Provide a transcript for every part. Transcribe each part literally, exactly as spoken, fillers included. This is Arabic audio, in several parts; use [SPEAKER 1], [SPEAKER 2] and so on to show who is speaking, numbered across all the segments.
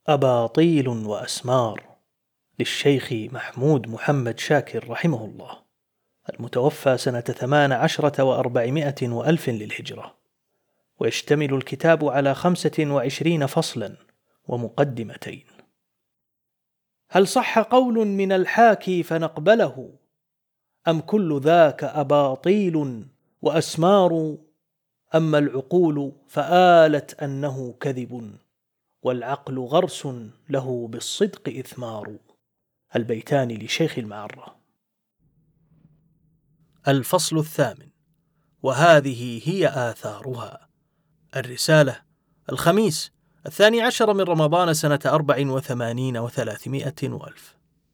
[SPEAKER 1] أباطيل وأسمار للشيخ محمود محمد شاكر رحمه الله، المتوفى سنة ثمان عشرة وأربعمائة وألف للهجرة. ويشتمل الكتاب على خمسة وعشرين فصلا ومقدمتين. هل صح قول من الحاكي فنقبله، أم كل ذاك أباطيل وأسمار؟ أما العقول فآلت أنه كذب، والعقل غرس له بالصدق إثمار. البيتان لشيخ المعرة. الفصل الثامن، وهذه هي آثارها. الرسالة، الخميس الثاني عشر من رمضان سنة أربع وثمانين وثلاثمائة وألف.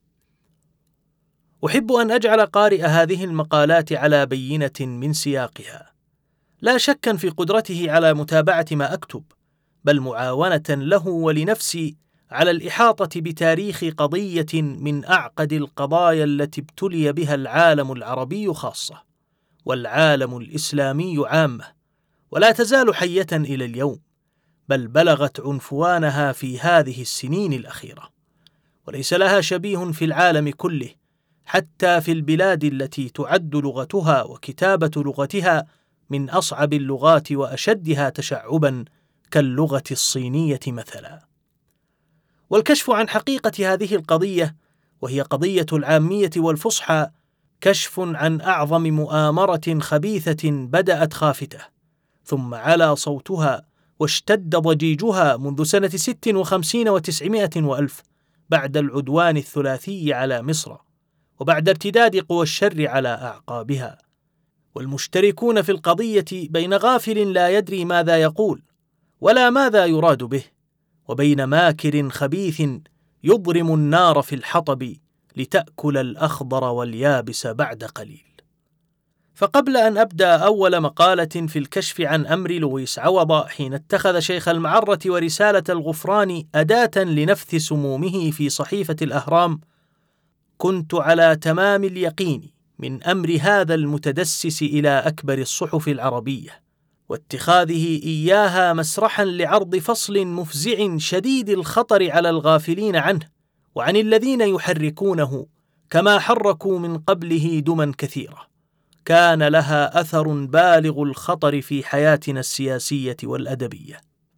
[SPEAKER 1] أحب أن أجعل قارئ هذه المقالات على بينة من سياقها، لا شكا في قدرته على متابعة ما أكتب، بل معاونة له ولنفسي على الإحاطة بتاريخ قضية من أعقد القضايا التي ابتلي بها العالم العربي خاصة، والعالم الإسلامي عامة، ولا تزال حية إلى اليوم، بل بلغت عنفوانها في هذه السنين الأخيرة، وليس لها شبيه في العالم كله، حتى في البلاد التي تعد لغتها وكتابة لغتها من أصعب اللغات وأشدها تشعبا كاللغة الصينية مثلا. والكشف عن حقيقة هذه القضية، وهي قضية العامية والفصحى، كشف عن أعظم مؤامرة خبيثة بدأت خافتة، ثم علا صوتها واشتد ضجيجها منذ سنة ست وخمسين وتسعمائة وألف، بعد العدوان الثلاثي على مصر، وبعد ارتداد قوى الشر على أعقابها. والمشتركون في القضية بين غافل لا يدري ماذا يقول ولا ماذا يراد به، وبين ماكر خبيث يضرم النار في الحطب لتأكل الأخضر واليابس بعد قليل. فقبل أن أبدأ أول مقالة في الكشف عن أمر لويس عوض حين اتخذ شيخ المعرة ورسالة الغفران أداة لنفث سمومه في صحيفة الأهرام، كنت على تمام اليقين من أمر هذا المتدسس إلى أكبر الصحف العربية، واتخاذه إياها مسرحا لعرض فصل مفزع شديد الخطر على الغافلين عنه وعن الذين يحركونه، كما حركوا من قبله دما كثيرة كان لها أثر بالغ الخطر في حياتنا السياسية والأدبية.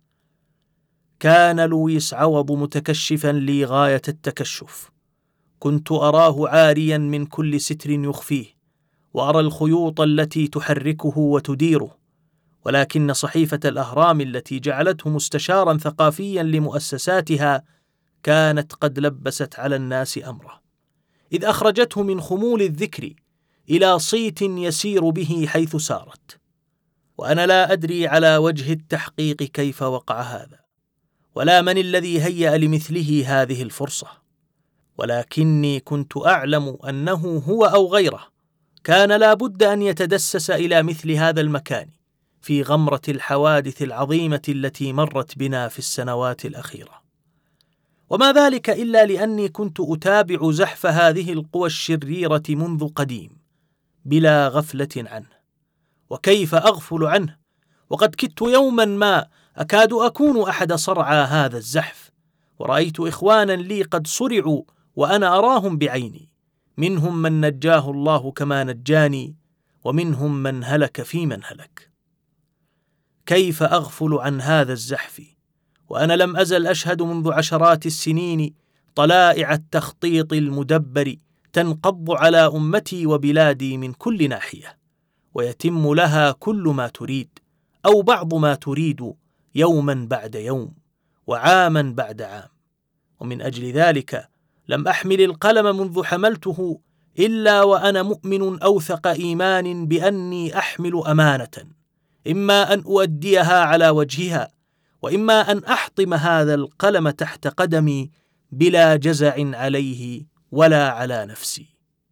[SPEAKER 1] كان لويس عوض متكشفا لي غاية التكشف، كنت أراه عاريا من كل ستر يخفيه، وأرى الخيوط التي تحركه وتديره، ولكن صحيفة الأهرام التي جعلته مستشارا ثقافيا لمؤسساتها كانت قد لبست على الناس أمره، إذ أخرجته من خمول الذكر إلى صيت يسير به حيث سارت. وأنا لا أدري على وجه التحقيق كيف وقع هذا، ولا من الذي هيأ لمثله هذه الفرصة، ولكني كنت أعلم أنه هو أو غيره كان لا بد أن يتدسس إلى مثل هذا المكان في غمرة الحوادث العظيمة التي مرت بنا في السنوات الأخيرة. وما ذلك إلا لأني كنت أتابع زحف هذه القوى الشريرة منذ قديم بلا غفلة عنه. وكيف أغفل عنه وقد كدت يوما ما أكاد أكون أحد صرعى هذا الزحف، ورأيت إخوانا لي قد صرعوا وأنا أراهم بعيني، منهم من نجاه الله كما نجاني، ومنهم من هلك في من هلك. كيف أغفل عن هذا الزحف وأنا لم أزل أشهد منذ عشرات السنين طلائع التخطيط المدبر تنقض على أمتي وبلادي من كل ناحية، ويتم لها كل ما تريد أو بعض ما تريد يوما بعد يوم وعاما بعد عام. ومن أجل ذلك لم أحمل القلم منذ حملته إلا وأنا مؤمن أوثق إيمان بأني أحمل أمانة، إما أن أؤديها على وجهها، وإما أن أحطم هذا القلم تحت قدمي بلا جزع عليه ولا على نفسي.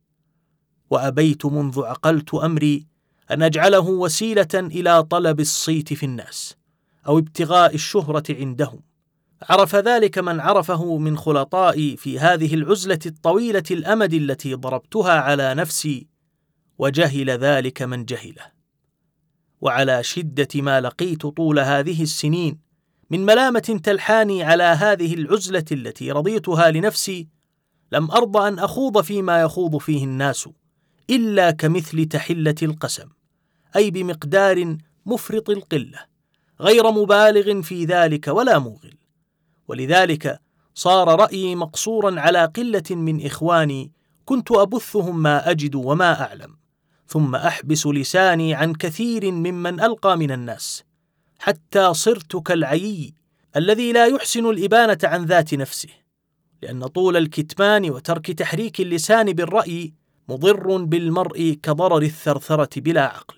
[SPEAKER 1] وأبيت منذ عقلت أمري أن أجعله وسيلة إلى طلب الصيت في الناس أو ابتغاء الشهرة عندهم. عرف ذلك من عرفه من خلطائي في هذه العزلة الطويلة الأمد التي ضربتها على نفسي، وجهل ذلك من جهله. وعلى شدة ما لقيت طول هذه السنين من ملامة تلحاني على هذه العزلة التي رضيتها لنفسي، لم أرضى أن أخوض فيما يخوض فيه الناس إلا كمثل تحلة القسم، أي بمقدار مفرط القلة، غير مبالغ في ذلك ولا موغل. ولذلك صار رأيي مقصورا على قلة من إخواني كنت أبثهم ما أجد وما أعلم، ثم أحبس لساني عن كثير ممن ألقى من الناس، حتى صرت كالعيي الذي لا يحسن الإبانة عن ذات نفسه، لأن طول الكتمان وترك تحريك اللسان بالرأي مضر بالمرء كضرر الثرثرة بلا عقل.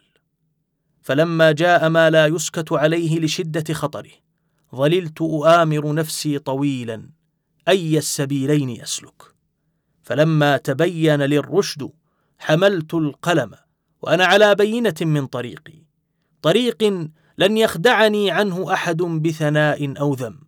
[SPEAKER 1] فلما جاء ما لا يسكت عليه لشدة خطره، ظللت أؤامر نفسي طويلا أي السبيلين يسلك. فلما تبين للرشد حملت القلم وأنا على بينة من طريقي، طريق لن يخدعني عنه أحد بثناء أو ذم،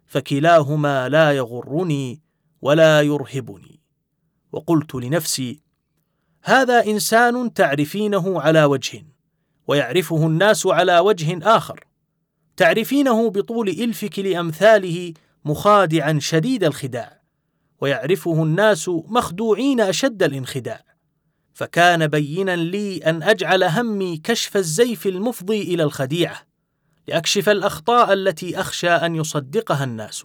[SPEAKER 1] فكلاهما لا يغرني ولا يرهبني. وقلت لنفسي: هذا إنسان تعرفينه على وجه، ويعرفه الناس على وجه آخر، تعرفينه بطول إلفك لأمثاله مخادعا شديد الخداع، ويعرفه الناس مخدوعين أشد الانخداع. فكان بينا لي أن أجعل همي كشف الزيف المفضي إلى الخديعة، لأكشف الأخطاء التي أخشى أن يصدقها الناس.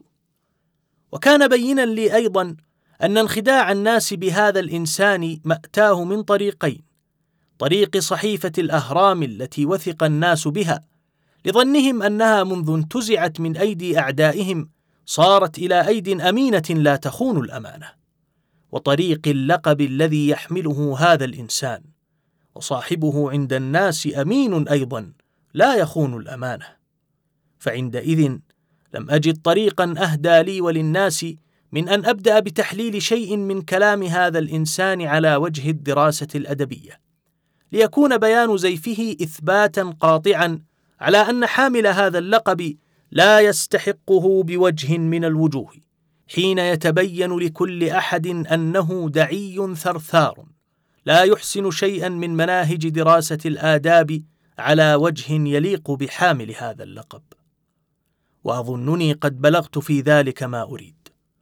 [SPEAKER 1] وكان بينا لي أيضا أن انخداع الناس بهذا الإنسان مأتاه من طريقين: طريق صحيفة الأهرام التي وثق الناس بها لظنهم أنها منذ انتزعت من أيدي أعدائهم صارت إلى أيد أمينة لا تخون الأمانة، وطريق اللقب الذي يحمله هذا الإنسان، وصاحبه عند الناس أمين أيضا لا يخون الأمانة. فعندئذ لم أجد طريقا أهدى لي وللناس من أن أبدأ بتحليل شيء من كلام هذا الإنسان على وجه الدراسة الأدبية، ليكون بيان زيفه إثباتا قاطعا على أن حامل هذا اللقب لا يستحقه بوجه من الوجوه، حين يتبين لكل أحد أنه دعي ثرثار لا يحسن شيئا من مناهج دراسة الآداب على وجه يليق بحامل هذا اللقب. وأظنني قد بلغت في ذلك ما أريد،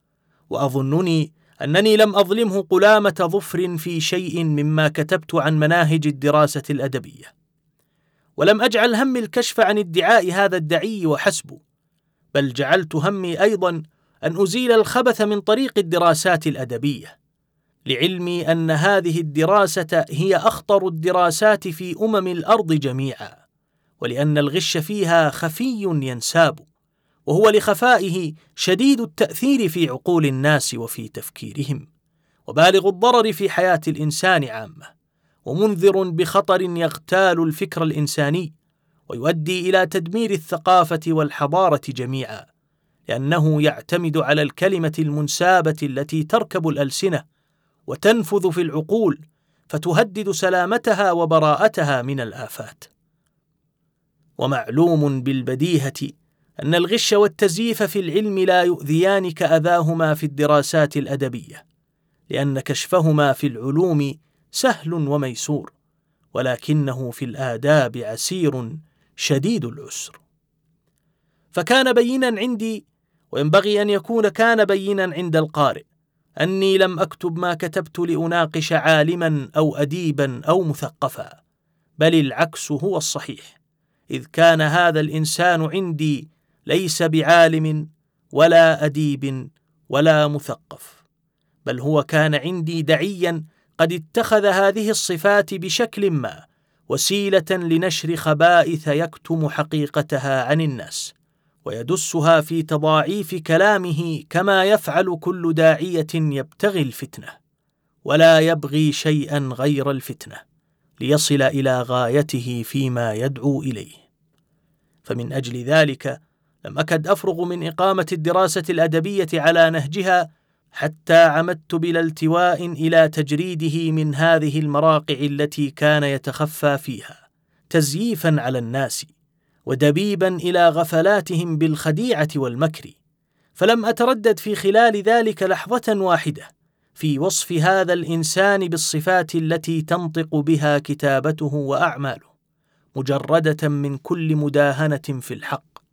[SPEAKER 1] وأظنني أنني لم أظلمه قلامة ظفر في شيء مما كتبت عن مناهج الدراسة الأدبية، ولم أجعل همي الكشف عن ادعاء هذا الدعي وحسب، بل جعلت همي أيضا أن أزيل الخبث من طريق الدراسات الأدبية، لعلمي أن هذه الدراسة هي أخطر الدراسات في أمم الأرض جميعا، ولأن الغش فيها خفي ينساب، وهو لخفائه شديد التأثير في عقول الناس وفي تفكيرهم، وبالغ الضرر في حياة الإنسان عامة، ومنذر بخطر يغتال الفكر الإنساني ويؤدي إلى تدمير الثقافة والحضارة جميعا، لأنه يعتمد على الكلمة المنسابة التي تركب الألسنة وتنفذ في العقول، فتهدد سلامتها وبراءتها من الآفات. ومعلوم بالبديهة أن الغش والتزييف في العلم لا يؤذيان كأذاهما في الدراسات الأدبية، لأن كشفهما في العلوم سهل وميسور، ولكنه في الآداب عسير شديد العسر. فكان بينا عندي، وينبغي أن يكون كان بينا عند القارئ، أني لم أكتب ما كتبت لأناقش عالما أو أديبا أو مثقفا، بل العكس هو الصحيح، إذ كان هذا الإنسان عندي ليس بعالم ولا أديب ولا مثقف، بل هو كان عندي دعيا قد اتخذ هذه الصفات بشكل ما وسيلة لنشر خبائث يكتم حقيقتها عن الناس، ويدسها في تضاعيف كلامه كما يفعل كل داعية يبتغي الفتنة، ولا يبغي شيئا غير الفتنة ليصل إلى غايته فيما يدعو إليه. فمن أجل ذلك لم أكد أفرغ من إقامة الدراسة الأدبية على نهجها حتى عمدت بلا التواء إلى تجريده من هذه المراقع التي كان يتخفى فيها تزييفا على الناس، ودبيبا إلى غفلاتهم بالخديعة والمكر. فلم أتردد في خلال ذلك لحظة واحدة في وصف هذا الإنسان بالصفات التي تنطق بها كتابته وأعماله، مجردة من كل مداهنة في الحق،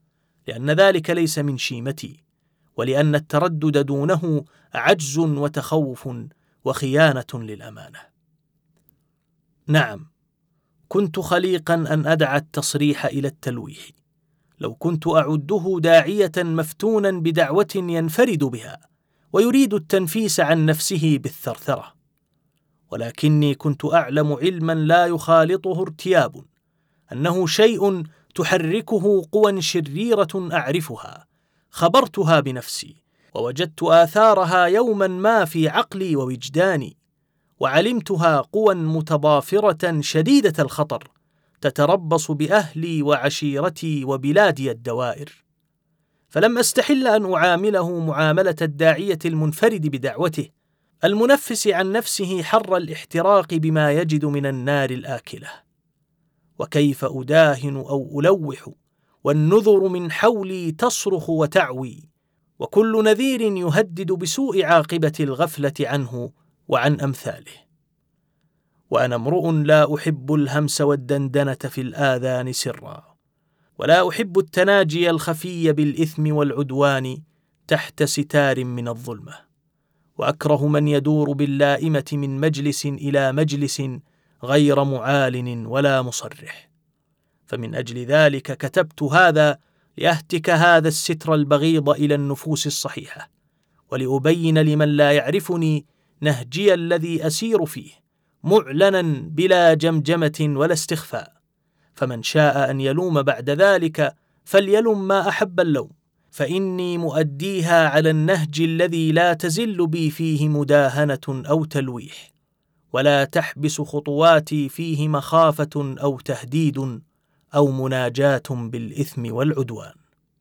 [SPEAKER 1] لأن ذلك ليس من شيمتي، ولأن التردد دونه عجز وتخوف وخيانة للأمانة. نعم، كنت خليقا أن أدع التصريح إلى التلويح، لو كنت أعده داعية مفتونا بدعوة ينفرد بها ويريد التنفيس عن نفسه بالثرثرة، ولكني كنت أعلم علما لا يخالطه ارتياب أنه شيء تحركه قوى شريرة أعرفها، خبرتها بنفسي ووجدت آثارها يوما ما في عقلي ووجداني، وعلمتها قوى متضافرة شديدة الخطر تتربص بأهلي وعشيرتي وبلادي الدوائر، فلم أستحل أن أعامله معاملة الداعية المنفرد بدعوته المنفس عن نفسه حر الاحتراق بما يجد من النار الآكلة. وكيف أداهن أو ألوح والنذر من حولي تصرخ وتعوي، وكل نذير يهدد بسوء عاقبة الغفلة عنه وعن أمثاله. وأنا امرؤ لا أحب الهمس والدندنة في الآذان سرا، ولا أحب التناجي الخفي بالإثم والعدوان تحت ستار من الظلمة، وأكره من يدور باللائمة من مجلس إلى مجلس غير معالن ولا مصرح. فمن أجل ذلك كتبت هذا لأهتك هذا الستر البغيض إلى النفوس الصحيحة، ولأبين لمن لا يعرفني نهجي الذي أسير فيه معلنا بلا جمجمة ولا استخفاء. فمن شاء أن يلوم بعد ذلك فليلم ما أحب اللوم، فإني مؤديها على النهج الذي لا تزل بي فيه مداهنة أو تلويح، ولا تحبس خطواتي فيه مخافة أو تهديد أو مناجاة بالإثم والعدوان.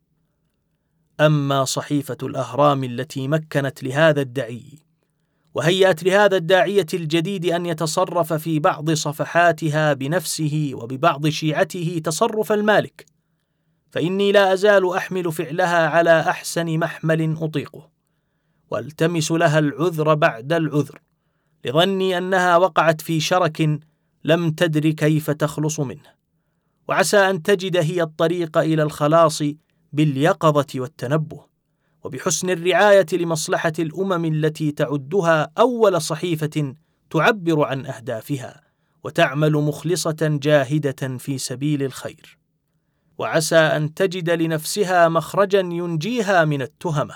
[SPEAKER 1] أما صحيفة الأهرام التي مكنت لهذا الدعي وهيأت لهذا الداعية الجديد أن يتصرف في بعض صفحاتها بنفسه وببعض شيعته تصرف المالك، فإني لا أزال أحمل فعلها على أحسن محمل أطيقه، والتمس لها العذر بعد العذر، لظني أنها وقعت في شرك لم تدر كيف تخلص منه، وعسى أن تجد هي الطريق إلى الخلاص باليقظة والتنبه، وبحسن الرعاية لمصلحة الأمم التي تعدها أول صحيفة تعبر عن أهدافها وتعمل مخلصة جاهدة في سبيل الخير، وعسى أن تجد لنفسها مخرجا ينجيها من التهمة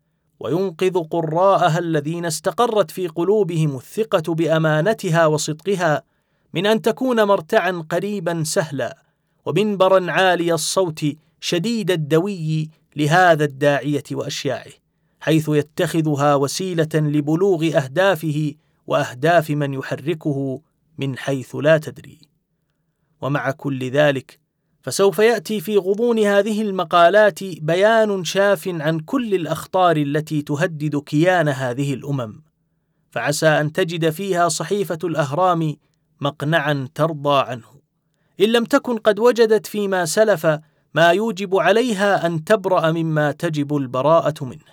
[SPEAKER 1] وينقذ قراءها الذين استقرت في قلوبهم الثقة بأمانتها وصدقها من أن تكون مرتعا قريبا سهلا ومنبرا عالي الصوت شديد الدوي لهذا الداعية وأشياعه، حيث يتخذها وسيلة لبلوغ أهدافه وأهداف من يحركه من حيث لا تدري. ومع كل ذلك فسوف يأتي في غضون هذه المقالات بيان شاف عن كل الأخطار التي تهدد كيان هذه الأمم، فعسى أن تجد فيها صحيفة الأهرام مقنعا ترضى عنه، إن لم تكن قد وجدت فيما سلف ما يوجب عليها أن تبرأ مما تجب البراءة منه.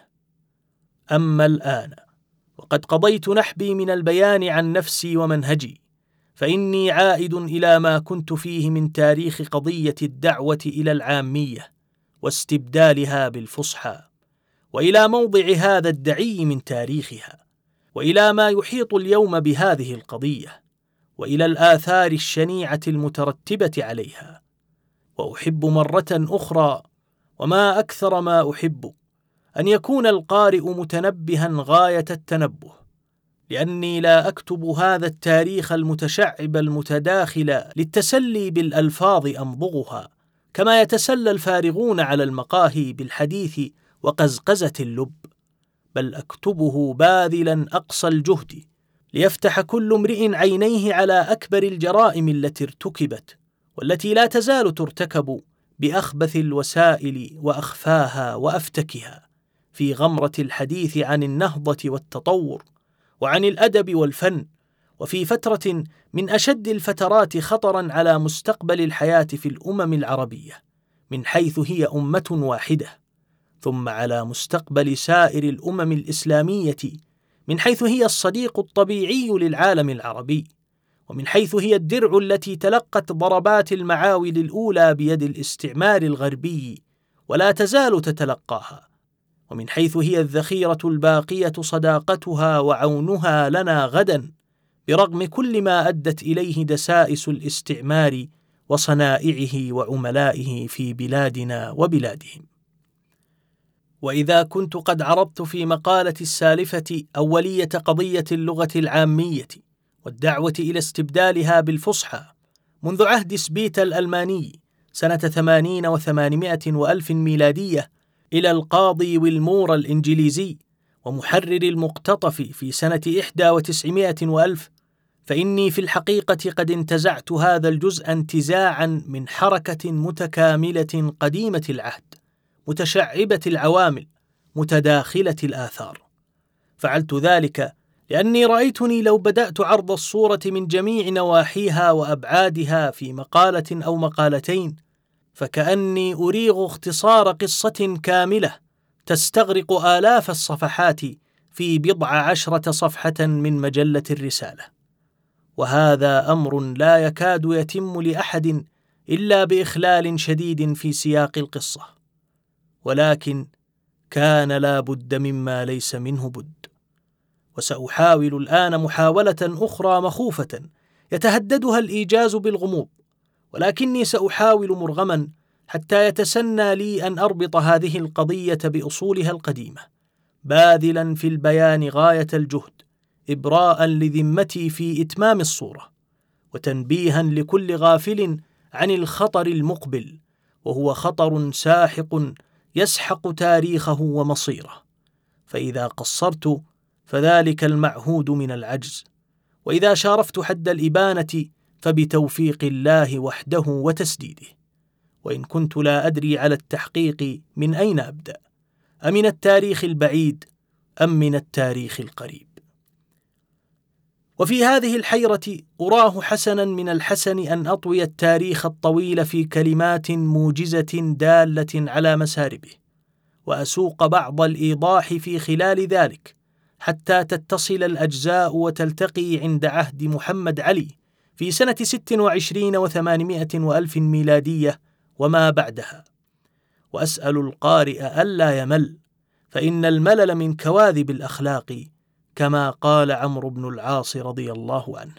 [SPEAKER 1] أما الآن وقد قضيت نحبي من البيان عن نفسي ومنهجي، فإني عائد إلى ما كنت فيه من تاريخ قضية الدعوة إلى العامية واستبدالها بالفصحى، وإلى موضع هذا الدعي من تاريخها، وإلى ما يحيط اليوم بهذه القضية، وإلى الآثار الشنيعة المترتبة عليها. وأحب مرة أخرى، وما أكثر ما أحب، أن يكون القارئ متنبها غاية التنبه، لأني لا أكتب هذا التاريخ المتشعب المتداخل للتسلي بالألفاظ أمضغها كما يتسلى الفارغون على المقاهي بالحديث وقزقزة اللب، بل أكتبه باذلا أقصى الجهد ليفتح كل امرئ عينيه على أكبر الجرائم التي ارتكبت والتي لا تزال ترتكب بأخبث الوسائل وأخفاها وأفتكها في غمرة الحديث عن النهضة والتطور وعن الأدب والفن، وفي فترة من أشد الفترات خطراً على مستقبل الحياة في الأمم العربية من حيث هي أمة واحدة، ثم على مستقبل سائر الأمم الإسلامية من حيث هي الصديق الطبيعي للعالم العربي، ومن حيث هي الدرع التي تلقت ضربات المعاول الأولى بيد الاستعمار الغربي ولا تزال تتلقاها، ومن حيث هي الذخيرة الباقية صداقتها وعونها لنا غدا، برغم كل ما أدت إليه دسائس الاستعمار وصنائعه وعملائه في بلادنا وبلادهم. وإذا كنت قد عرضت في مقالة السالفة أولية قضية اللغة العامية والدعوة إلى استبدالها بالفصحى منذ عهد سبيتا الألماني سنة ثمانين وثمانمائة وألف ميلادية إلى القاضي ويلمور الإنجليزي ومحرر المقتطف في سنة إحدى وتسعمائة وألف، فإني في الحقيقة قد انتزعت هذا الجزء انتزاعا من حركة متكاملة قديمة العهد، متشعبة العوامل، متداخلة الآثار. فعلت ذلك لأني رأيتني لو بدأت عرض الصورة من جميع نواحيها وأبعادها في مقالة أو مقالتين، فكأني أريغ اختصار قصة كاملة تستغرق آلاف الصفحات في بضع عشرة صفحة من مجلة الرسالة، وهذا أمر لا يكاد يتم لأحد إلا بإخلال شديد في سياق القصة، ولكن كان لا بد مما ليس منه بد. وسأحاول الآن محاولة أخرى مخوفة يتهددها الإيجاز بالغموض، ولكني سأحاول مرغما حتى يتسنى لي أن أربط هذه القضية بأصولها القديمة، باذلا في البيان غاية الجهد، إبراء لذمتي في إتمام الصورة، وتنبيها لكل غافل عن الخطر المقبل، وهو خطر ساحق يسحق تاريخه ومصيره. فإذا قصرت فذلك المعهود من العجز، وإذا شارفت حد الإبانة فبتوفيق الله وحده وتسديده. وإن كنت لا أدري على التحقيق من أين أبدأ، أمن التاريخ البعيد أم من التاريخ القريب؟ وفي هذه الحيرة أراه حسنا من الحسن أن أطوي التاريخ الطويل في كلمات موجزة دالة على مساربه، وأسوق بعض الإيضاح في خلال ذلك حتى تتصل الأجزاء وتلتقي عند عهد محمد علي في سنة ست وعشرين وثمانمائة وألف ميلادية وما بعدها. وأسأل القارئ ألا يمل، فإن الملل من كواذب الأخلاق، كما قال عمرو بن العاص رضي الله عنه.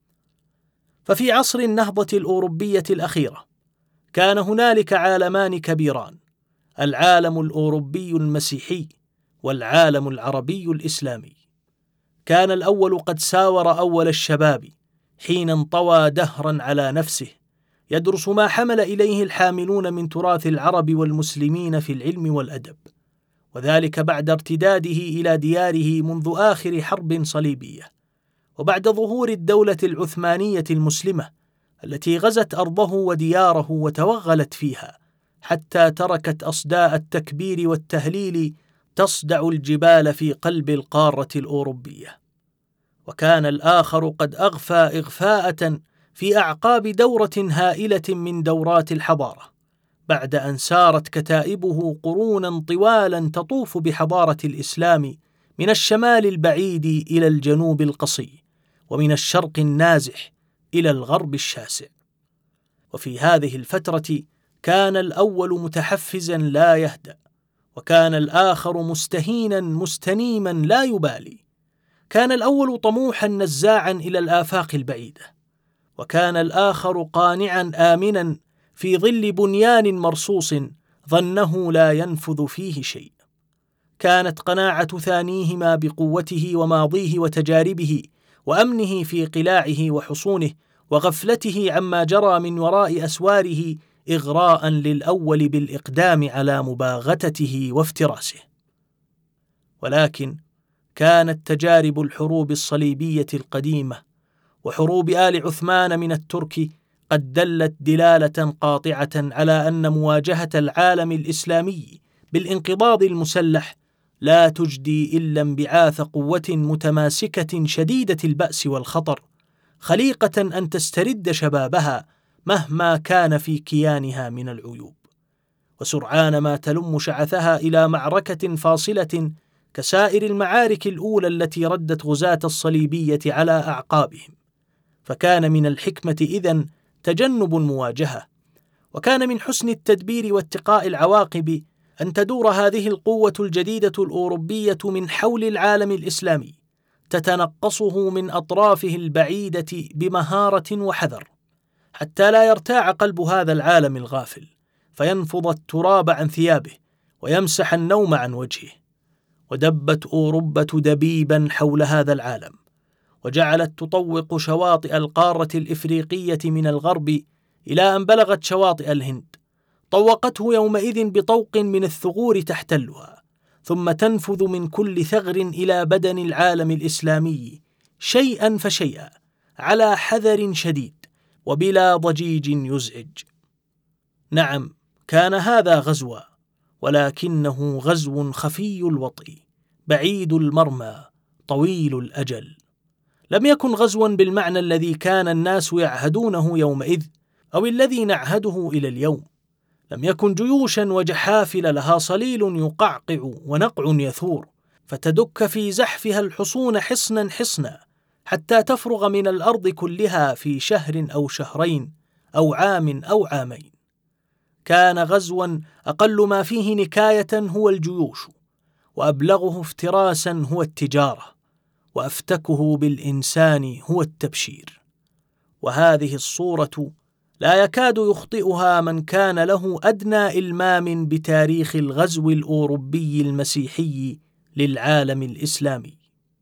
[SPEAKER 1] ففي عصر النهضة الأوروبية الأخيرة كان هنالك عالمان كبيران، العالم الأوروبي المسيحي والعالم العربي الإسلامي. كان الأول قد ساور أول الشباب حين انطوى دهرا على نفسه، يدرس ما حمل إليه الحاملون من تراث العرب والمسلمين في العلم والأدب، وذلك بعد ارتداده إلى دياره منذ آخر حرب صليبية، وبعد ظهور الدولة العثمانية المسلمة التي غزت أرضه ودياره وتوغلت فيها حتى تركت أصداء التكبير والتهليل تصدع الجبال في قلب القارة الأوروبية. وكان الآخر قد أغفى إغفاءة في أعقاب دورة هائلة من دورات الحضارة، بعد أن سارت كتائبه قرونا طوالا تطوف بحضارة الإسلام من الشمال البعيد إلى الجنوب القصي، ومن الشرق النازح إلى الغرب الشاسع. وفي هذه الفترة كان الأول متحفزا لا يهدأ، وكان الآخر مستهينا مستنيما لا يبالي. كان الأول طموحا نزاعا إلى الآفاق البعيدة، وكان الآخر قانعا آمنا في ظل بنيان مرصوص ظنه لا ينفذ فيه شيء. كانت قناعة ثانيهما بقوته وماضيه وتجاربه وأمنه في قلاعه وحصونه وغفلته عما جرى من وراء أسواره إغراء للأول بالإقدام على مباغتته وافتراسه. ولكن كانت تجارب الحروب الصليبية القديمة وحروب آل عثمان من الترك قد دلت دلالة قاطعة على أن مواجهة العالم الإسلامي بالانقضاض المسلح لا تجدي إلا انبعاث قوة متماسكة شديدة البأس والخطر، خليقة أن تسترد شبابها مهما كان في كيانها من العيوب، وسرعان ما تلم شعثها إلى معركة فاصلة كسائر المعارك الأولى التي ردت غزاة الصليبية على أعقابهم. فكان من الحكمة إذن تجنب المواجهة، وكان من حسن التدبير واتقاء العواقب أن تدور هذه القوة الجديدة الأوروبية من حول العالم الإسلامي، تتنقصه من أطرافه البعيدة بمهارة وحذر، حتى لا يرتاع قلب هذا العالم الغافل فينفض التراب عن ثيابه ويمسح النوم عن وجهه. ودبت أوروبا دبيبا حول هذا العالم، وجعلت تطوق شواطئ القارة الإفريقية من الغرب إلى أن بلغت شواطئ الهند. طوقته يومئذ بطوق من الثغور تحتلها، ثم تنفذ من كل ثغر إلى بدن العالم الإسلامي شيئا فشيئا على حذر شديد وبلا ضجيج يزعج. نعم، كان هذا غزوا، ولكنه غزو خفي الوطء بعيد المرمى طويل الأجل. لم يكن غزوا بالمعنى الذي كان الناس يعهدونه يومئذ أو الذي نعهده إلى اليوم. لم يكن جيوشا وجحافل لها صليل يقعقع ونقع يثور فتدك في زحفها الحصون حصنا حصنا حتى تفرغ من الأرض كلها في شهر أو شهرين أو عام أو عامين. كان غزوا أقل ما فيه نكاية هو الجيوش، وأبلغه افتراسا هو التجارة، وأفتكه بالإنسان هو التبشير. وهذه الصورة لا يكاد يخطئها من كان له أدنى إلمام بتاريخ الغزو الأوروبي المسيحي للعالم الإسلامي.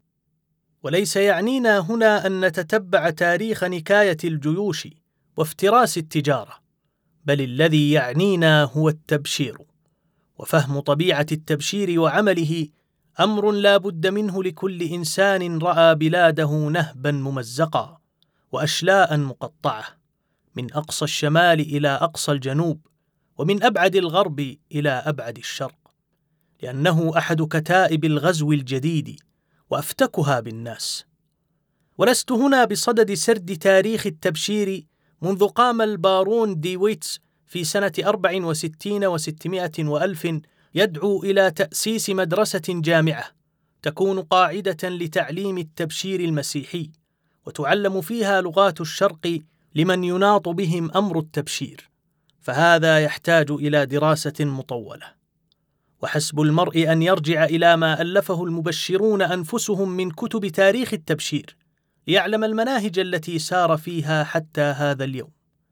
[SPEAKER 1] وليس يعنينا هنا أن نتتبع تاريخ نكاية الجيوش وافتراس التجارة، بل الذي يعنينا هو التبشير، وفهم طبيعة التبشير وعمله أمر لا بد منه لكل إنسان رأى بلاده نهبا ممزقا وأشلاء مقطعة، من أقصى الشمال إلى أقصى الجنوب، ومن أبعد الغرب إلى أبعد الشرق، لأنه أحد كتائب الغزو الجديد وأفتكها بالناس. ولست هنا بصدد سرد تاريخ التبشير منذ قام البارون ديويتس في سنة أربع وستين وستمائة وألف يدعو إلى تأسيس مدرسة جامعة تكون قاعدة لتعليم التبشير المسيحي، وتعلم فيها لغات الشرق لمن يناط بهم أمر التبشير، فهذا يحتاج إلى دراسة مطولة. وحسب المرء أن يرجع إلى ما ألفه المبشرون أنفسهم من كتب تاريخ التبشير ليعلم المناهج التي سار فيها حتى هذا اليوم.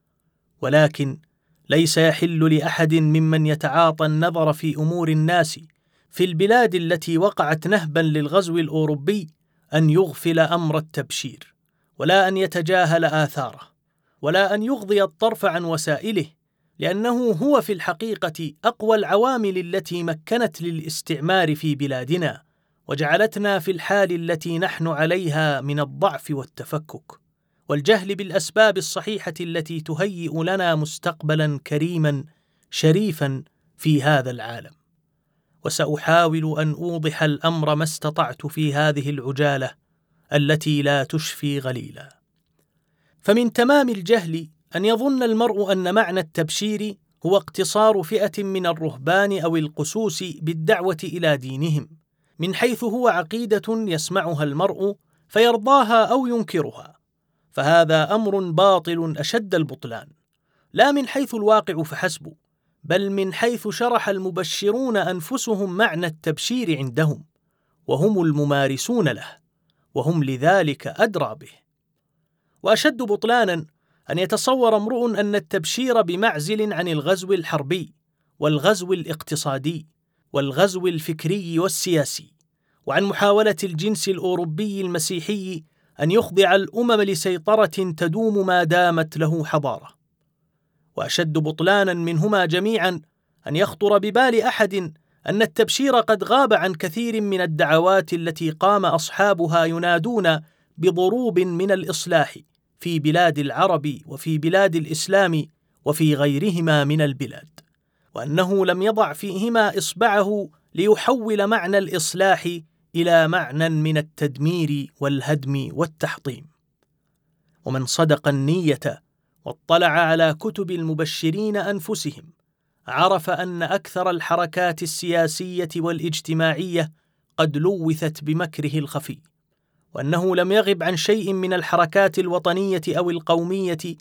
[SPEAKER 1] ولكن ليس يحل لأحد ممن يتعاطى النظر في أمور الناس في البلاد التي وقعت نهبا للغزو الأوروبي أن يغفل أمر التبشير، ولا أن يتجاهل آثاره، ولا أن يغضي الطرف عن وسائله، لأنه هو في الحقيقة أقوى العوامل التي مكنت للاستعمار في بلادنا وجعلتنا في الحال التي نحن عليها من الضعف والتفكك والجهل بالأسباب الصحيحة التي تهيئ لنا مستقبلا كريما شريفا في هذا العالم. وسأحاول أن أوضح الأمر ما استطعت في هذه العجالة التي لا تشفي غليلا. فمن تمام الجهل أن يظن المرء أن معنى التبشير هو اقتصار فئة من الرهبان أو القسوس بالدعوة إلى دينهم، من حيث هو عقيدة يسمعها المرء فيرضاها أو ينكرها، فهذا أمر باطل أشد البطلان، لا من حيث الواقع فحسب، بل من حيث شرح المبشرون أنفسهم معنى التبشير عندهم، وهم الممارسون له، وهم لذلك أدرى به. وأشد بطلانا أن يتصور امرؤ أن التبشير بمعزل عن الغزو الحربي والغزو الاقتصادي والغزو الفكري والسياسي، وعن محاولة الجنس الأوروبي المسيحي أن يخضع الأمم لسيطرة تدوم ما دامت له حضارة. وأشد بطلانا منهما جميعا أن يخطر ببال أحد أن التبشير قد غاب عن كثير من الدعوات التي قام أصحابها ينادون بضروب من الإصلاح في بلاد العرب وفي بلاد الإسلام وفي غيرهما من البلاد، وأنه لم يضع فيهما إصبعه ليحول معنى الإصلاح إلى معنى من التدمير والهدم والتحطيم. ومن صدق النية واطلع على كتب المبشرين أنفسهم عرف أن أكثر الحركات السياسية والاجتماعية قد لوثت بمكره الخفي، وأنه لم يغب عن شيء من الحركات الوطنية أو القومية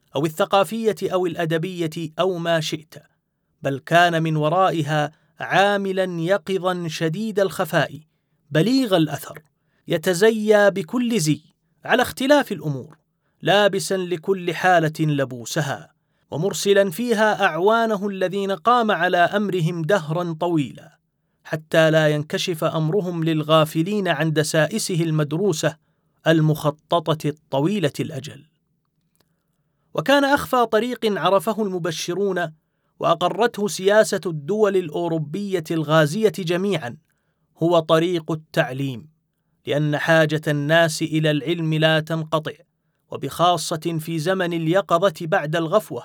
[SPEAKER 1] أو الثقافية أو الأدبية أو ما شئت، بل كان من ورائها عاملا يقظا شديد الخفاء بليغ الأثر، يتزيا بكل زي على اختلاف الأمور، لابسا لكل حالة لبوسها، ومرسلا فيها أعوانه الذين قام على أمرهم دهرا طويلا، حتى لا ينكشف أمرهم للغافلين عن دسائسه المدروسة المخططة الطويلة الأجل. وكان أخفى طريق عرفه المبشرون وأقرته سياسة الدول الأوروبية الغازية جميعا هو طريق التعليم، لأن حاجة الناس إلى العلم لا تنقطع، وبخاصة في زمن اليقظة بعد الغفوة.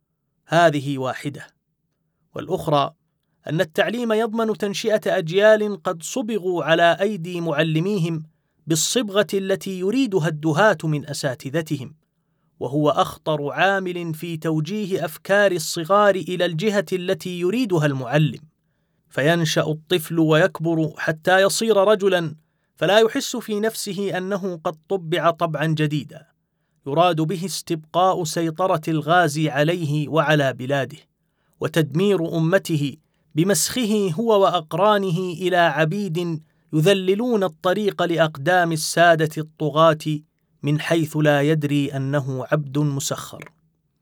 [SPEAKER 1] هذه واحدة. والأخرى أن التعليم يضمن تنشئة أجيال قد صبغوا على أيدي معلميهم بالصبغة التي يريدها الدهاة من أساتذتهم، وهو أخطر عامل في توجيه أفكار الصغار إلى الجهة التي يريدها المعلم، فينشأ الطفل ويكبر حتى يصير رجلا، فلا يحس في نفسه أنه قد طبع طبعا جديدا يراد به استبقاء سيطرة الغازي عليه وعلى بلاده، وتدمير أمته بمسخه هو وأقرانه إلى عبيد يذللون الطريق لأقدام السادة الطغاة من حيث لا يدري أنه عبد مسخر.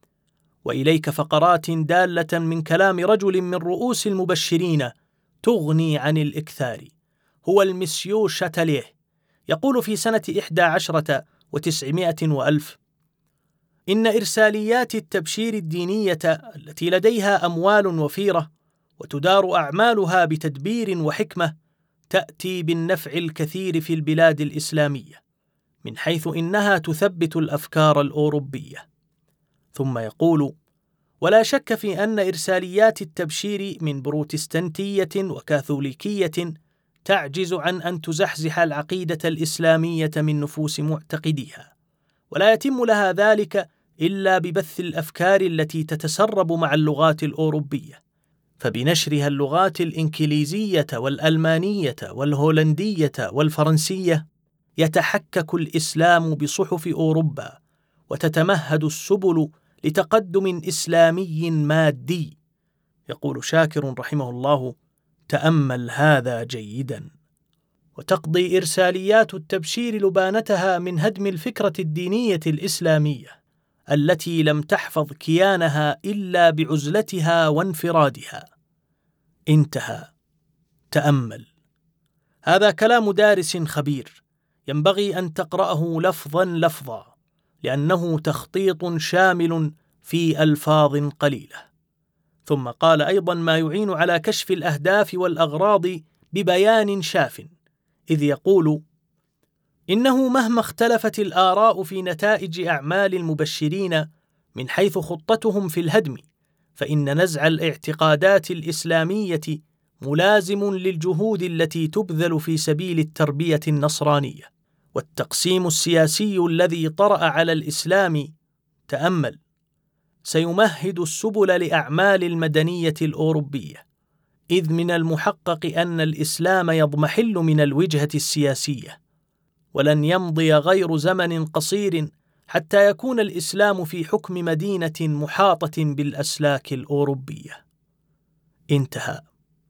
[SPEAKER 1] وإليك فقرات دالة من كلام رجل من رؤوس المبشرين تغني عن الإكثار، هو المسيو شاتاليه، يقول في سنة إحدى عشرة وتسعمائة وألف: إن إرساليات التبشير الدينية التي لديها أموال وفيرة وتدار أعمالها بتدبير وحكمة تأتي بالنفع الكثير في البلاد الإسلامية، من حيث إنها تثبت الأفكار الأوروبية. ثم يقول: ولا شك في أن إرساليات التبشير من بروتستانتية وكاثوليكية تعجز عن أن تزحزح العقيدة الإسلامية من نفوس معتقديها، ولا يتم لها ذلك إلا ببث الأفكار التي تتسرب مع اللغات الأوروبية، فبنشرها اللغات الإنكليزية والألمانية والهولندية والفرنسية يتحكك الإسلام بصحف أوروبا، وتتمهد السبل لتقدم إسلامي مادي. يقول شاكر رحمه الله: تأمل هذا جيدا. وتقضي إرساليات التبشير لبانتها من هدم الفكرة الدينية الإسلامية التي لم تحفظ كيانها إلا بعزلتها وانفرادها. انتهى. تأمل. هذا كلام دارس خبير، ينبغي أن تقرأه لفظا لفظا، لأنه تخطيط شامل في ألفاظ قليلة. ثم قال أيضا ما يعين على كشف الأهداف والأغراض ببيان شاف، إذ يقول: إنه مهما اختلفت الآراء في نتائج أعمال المبشرين من حيث خطتهم في الهدم، فإن نزع الاعتقادات الإسلامية ملازم للجهود التي تبذل في سبيل التربية النصرانية، والتقسيم السياسي الذي طرأ على الإسلام، تأمل، سيمهد السبل لأعمال المدنية الأوروبية، إذ من المحقق أن الإسلام يضمحل من الوجهة السياسية، ولن يمضي غير زمن قصير حتى يكون الإسلام في حكم مدينة محاطة بالأسلاك الأوروبية. انتهى.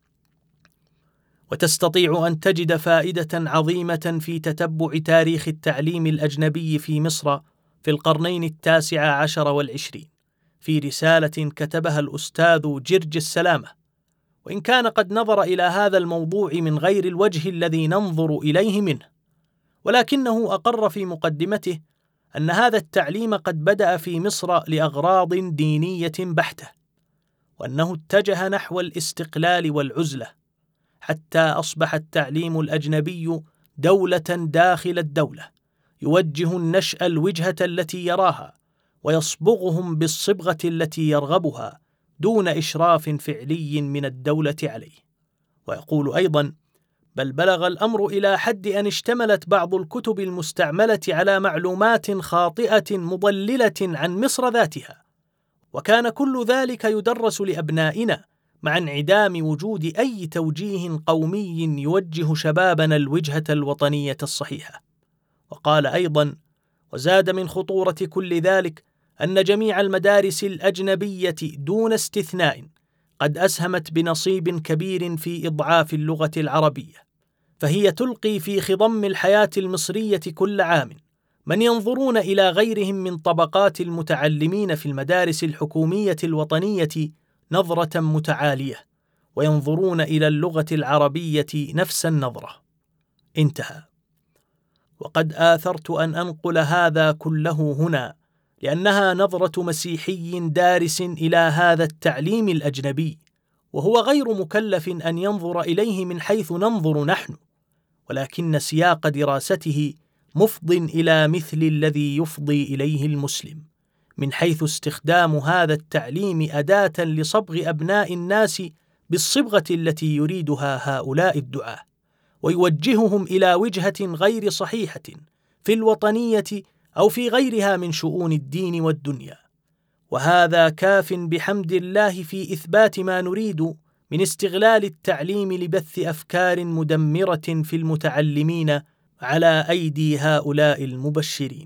[SPEAKER 1] وتستطيع أن تجد فائدة عظيمة في تتبع تاريخ التعليم الأجنبي في مصر في القرنين التاسع عشر والعشرين في رسالة كتبها الأستاذ جرج السلامة، وإن كان قد نظر إلى هذا الموضوع من غير الوجه الذي ننظر إليه منه، ولكنه أقر في مقدمته أن هذا التعليم قد بدأ في مصر لأغراض دينية بحتة، وأنه اتجه نحو الاستقلال والعزلة، حتى أصبح التعليم الأجنبي دولة داخل الدولة، يوجه النشأ الوجهة التي يراها ويصبغهم بالصبغة التي يرغبها دون إشراف فعلي من الدولة عليه. ويقول أيضا: بل بلغ الأمر إلى حد أن اشتملت بعض الكتب المستعملة على معلومات خاطئة مضللة عن مصر ذاتها، وكان كل ذلك يدرس لأبنائنا مع انعدام وجود أي توجيه قومي يوجه شبابنا الوجهة الوطنية الصحيحة. وقال أيضا: وزاد من خطورة كل ذلك أن جميع المدارس الأجنبية دون استثناء قد أسهمت بنصيب كبير في إضعاف اللغة العربية، فهي تلقي في خضم الحياة المصرية كل عام من ينظرون إلى غيرهم من طبقات المتعلمين في المدارس الحكومية الوطنية نظرة متعالية، وينظرون إلى اللغة العربية نفس النظرة. انتهى. وقد آثرت أن أنقل هذا كله هنا لأنها نظرة مسيحي دارس إلى هذا التعليم الأجنبي، وهو غير مكلف أن ينظر إليه من حيث ننظر نحن، ولكن سياق دراسته مفض إلى مثل الذي يفضي إليه المسلم، من حيث استخدام هذا التعليم أداة لصبغ أبناء الناس بالصبغة التي يريدها هؤلاء الدعاة، ويوجههم إلى وجهة غير صحيحة في الوطنية أو في غيرها من شؤون الدين والدنيا. وهذا كاف بحمد الله في إثبات ما نريد من استغلال التعليم لبث أفكار مدمرة في المتعلمين على أيدي هؤلاء المبشرين.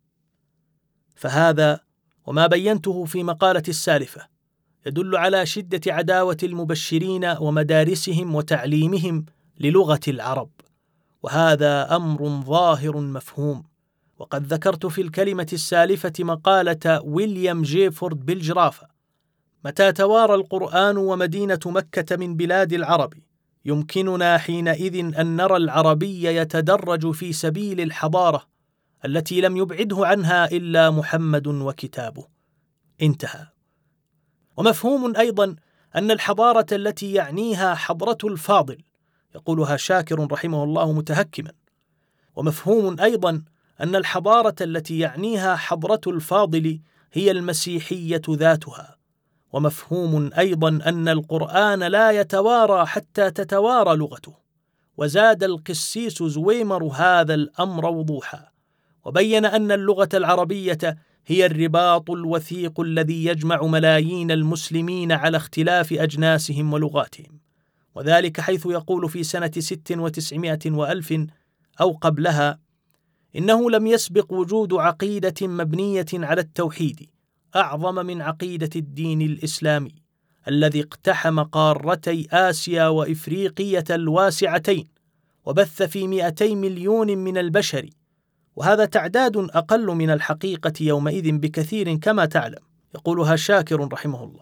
[SPEAKER 1] فهذا وما بينته في مقالتي السالفة يدل على شدة عداوة المبشرين ومدارسهم وتعليمهم للغة العرب، وهذا أمر ظاهر مفهوم. وقد ذكرت في الكلمة السالفة مقالة ويليام جيفورد بالجرافة: متى توارى القرآن ومدينة مكة من بلاد العرب يمكننا حينئذ أن نرى العربي يتدرج في سبيل الحضارة التي لم يبعده عنها إلا محمد وكتابه. انتهى. ومفهوم أيضا أن الحضارة التي يعنيها حضرة الفاضل، يقولها شاكر رحمه الله متهكما، ومفهوم أيضا أن الحضارة التي يعنيها حضرة الفاضل هي المسيحية ذاتها، ومفهوم أيضا أن القرآن لا يتوارى حتى تتوارى لغته. وزاد القسيس زويمر هذا الأمر وضوحا، وبين أن اللغة العربية هي الرباط الوثيق الذي يجمع ملايين المسلمين على اختلاف أجناسهم ولغاتهم، وذلك حيث يقول في سنة ست وتسعمائة وألف أو قبلها: إنه لم يسبق وجود عقيدة مبنية على التوحيد أعظم من عقيدة الدين الإسلامي الذي اقتحم قارتي آسيا وإفريقية الواسعتين وبث في مئتي مليون من البشر، وهذا تعداد أقل من الحقيقة يومئذ بكثير كما تعلم. يقولها شاكر رحمه الله: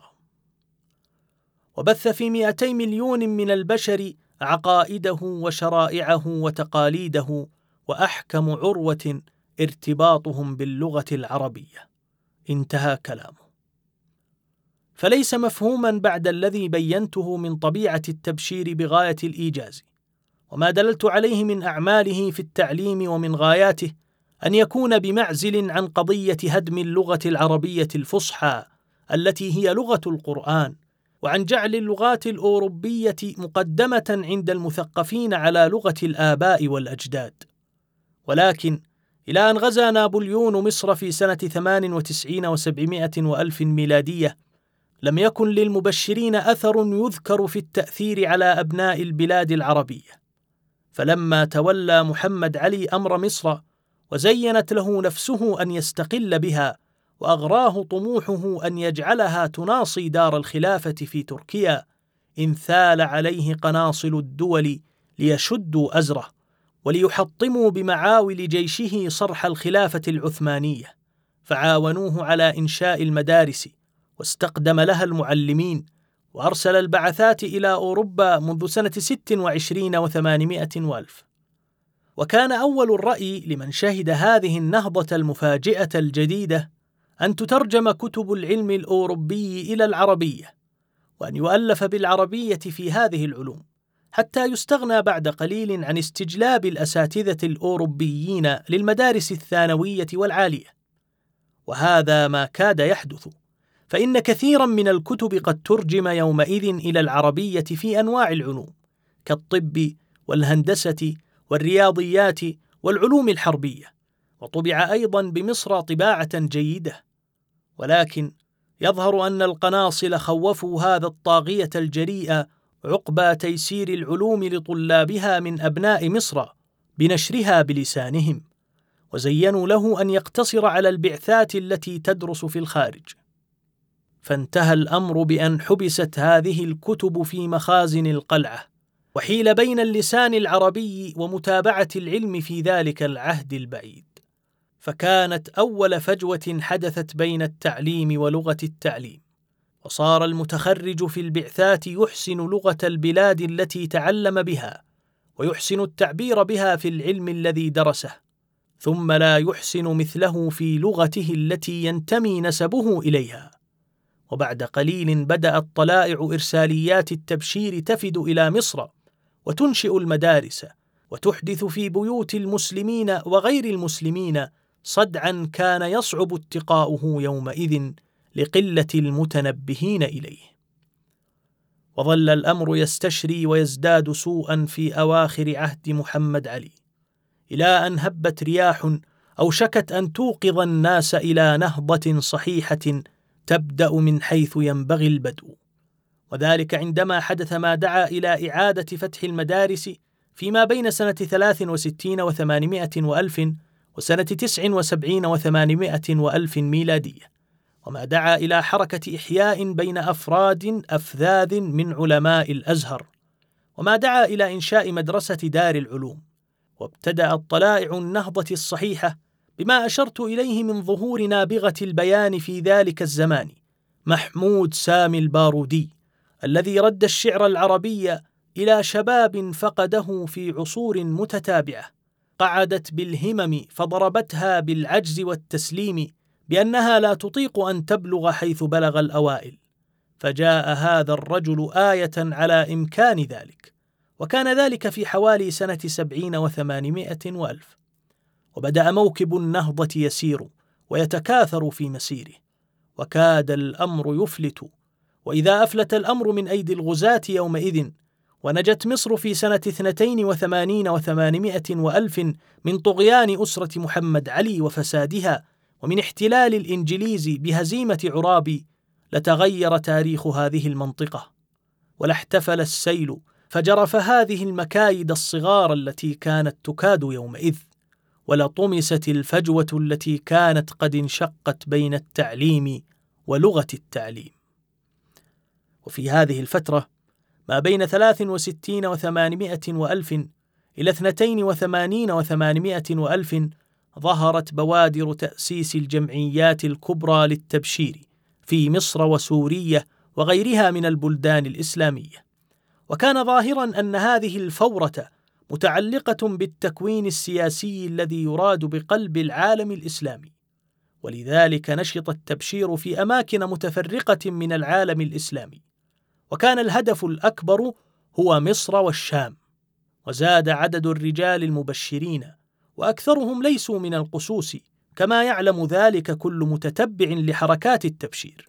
[SPEAKER 1] وبث في مئتي مليون من البشر عقائده وشرائعه وتقاليده، وأحكم عروة ارتباطهم باللغة العربية. انتهى كلامه. فليس مفهوما بعد الذي بينته من طبيعة التبشير بغاية الإيجاز، وما دللت عليه من أعماله في التعليم ومن غاياته أن يكون بمعزل عن قضية هدم اللغة العربية الفصحى التي هي لغة القرآن، وعن جعل اللغات الأوروبية مقدمة عند المثقفين على لغة الآباء والأجداد. ولكن إلى أن غزا نابليون مصر في سنة ثمان وتسعين وسبعمائة وألف ميلادية لم يكن للمبشرين أثر يذكر في التأثير على أبناء البلاد العربية. فلما تولى محمد علي أمر مصر وزينت له نفسه أن يستقل بها، وأغراه طموحه أن يجعلها تناصي دار الخلافة في تركيا، انثال عليه قناصل الدول ليشدوا أزره وليحطموا بمعاول جيشه صرح الخلافة العثمانية، فعاونوه على إنشاء المدارس واستقدم لها المعلمين، وأرسل البعثات إلى أوروبا منذ سنة ست وعشرين وثمانمائة وألف. وكان أول الرأي لمن شهد هذه النهضة المفاجئة الجديدة أن تترجم كتب العلم الأوروبي إلى العربية، وأن يؤلف بالعربية في هذه العلوم، حتى يستغنى بعد قليل عن استجلاب الأساتذة الأوروبيين للمدارس الثانوية والعالية. وهذا ما كاد يحدث، فإن كثيرا من الكتب قد ترجم يومئذ إلى العربية في أنواع العلوم كالطب والهندسة والرياضيات والعلوم الحربية، وطبع أيضا بمصر طباعة جيدة. ولكن يظهر أن القناصل خوفوا هذا الطاغية الجريء عقبى تيسير العلوم لطلابها من أبناء مصر بنشرها بلسانهم، وزينوا له أن يقتصر على البعثات التي تدرس في الخارج. فانتهى الأمر بأن حبست هذه الكتب في مخازن القلعة، وحيل بين اللسان العربي ومتابعة العلم في ذلك العهد البعيد، فكانت أول فجوة حدثت بين التعليم ولغة التعليم، وصار المتخرج في البعثات يحسن لغة البلاد التي تعلم بها، ويحسن التعبير بها في العلم الذي درسه، ثم لا يحسن مثله في لغته التي ينتمي نسبه إليها. وبعد قليل بدأت طلائع إرساليات التبشير تفد إلى مصر، وتنشئ المدارس، وتحدث في بيوت المسلمين وغير المسلمين صدعا كان يصعب اتقاؤه يومئذ لقلة المتنبهين إليه. وظل الأمر يستشري ويزداد سوءا في أواخر عهد محمد علي، إلى أن هبت رياح أوشكت أن توقظ الناس إلى نهضة صحيحة تبدأ من حيث ينبغي البدء، وذلك عندما حدث ما دعا إلى إعادة فتح المدارس فيما بين سنة ثلاث وستين وثمانمائة وألف وسنة تسع وسبعين وثمانمائة وألف ميلادية، وما دعا إلى حركة إحياء بين أفراد أفذاذ من علماء الأزهر، وما دعا إلى إنشاء مدرسة دار العلوم. وابتدأت طلائع النهضة الصحيحة بما أشرت إليه من ظهور نابغة البيان في ذلك الزمان، محمود سامي البارودي، الذي رد الشعر العربي إلى شباب فقده في عصور متتابعة، قعدت بالهمم فضربتها بالعجز والتسليم بأنها لا تطيق أن تبلغ حيث بلغ الأوائل، فجاء هذا الرجل آية على إمكان ذلك، وكان ذلك في حوالي سنة سبعين وثمانمائة وألف. وبدأ موكب النهضة يسير ويتكاثر في مسيره، وكاد الأمر يفلت، وإذا أفلت الأمر من أيدي الغزاة يومئذ، ونجت مصر في سنة اثنتين وثمانين وثمانمائة وألف من طغيان أسرة محمد علي وفسادها، ومن احتلال الإنجليز بهزيمة عرابي، لتغير تاريخ هذه المنطقة، ولاحتفل السيل فجرف هذه المكايد الصغار التي كانت تكاد يومئذ، ولطمست الفجوة التي كانت قد انشقت بين التعليم ولغة التعليم. وفي هذه الفترة ما بين ثلاث وستين وثمانمائة وألف إلى اثنتين وثمانين وثمانمائة وألف ظهرت بوادر تأسيس الجمعيات الكبرى للتبشير في مصر وسوريا وغيرها من البلدان الإسلامية، وكان ظاهرا أن هذه الفورة متعلقة بالتكوين السياسي الذي يراد بقلب العالم الإسلامي، ولذلك نشط التبشير في أماكن متفرقة من العالم الإسلامي، وكان الهدف الأكبر هو مصر والشام. وزاد عدد الرجال المبشرين، وأكثرهم ليسوا من القسوس، كما يعلم ذلك كل متتبع لحركات التبشير.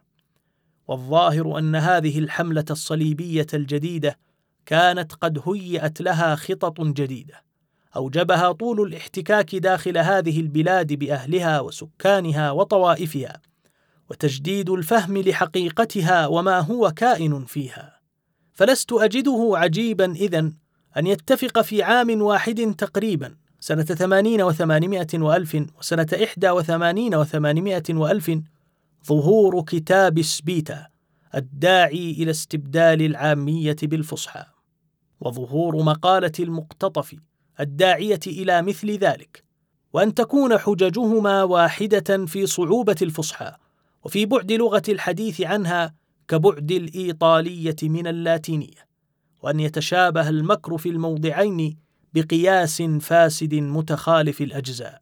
[SPEAKER 1] والظاهر أن هذه الحملة الصليبية الجديدة كانت قد هيئت لها خطط جديدة أوجبها طول الاحتكاك داخل هذه البلاد بأهلها وسكانها وطوائفها، وتجديد الفهم لحقيقتها وما هو كائن فيها. فلست أجده عجيبا إذن أن يتفق في عام واحد تقريبا سنة ثمانين وثمانمائة وألف وسنة إحدى وثمانين وثمانمائة وألف ظهور كتاب سبيتا الداعي إلى استبدال العامية بالفصحى، وظهور مقالة المقتطف الداعية إلى مثل ذلك، وأن تكون حججهما واحدة في صعوبة الفصحى وفي بعد لغة الحديث عنها كبعد الإيطالية من اللاتينية، وأن يتشابه المكر في الموضعين بقياس فاسد متخالف الأجزاء.